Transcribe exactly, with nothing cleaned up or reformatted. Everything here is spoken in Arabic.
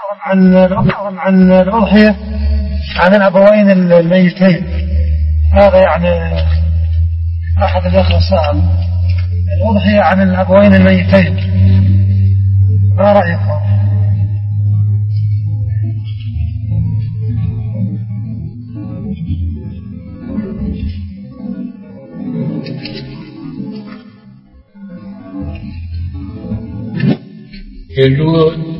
عن عن الأضحية عن الأبوين الميتين. هذا يعني أحد الأخوة سأل الأضحية عن الأبوين الميتين، ما رأيكم؟ يجوز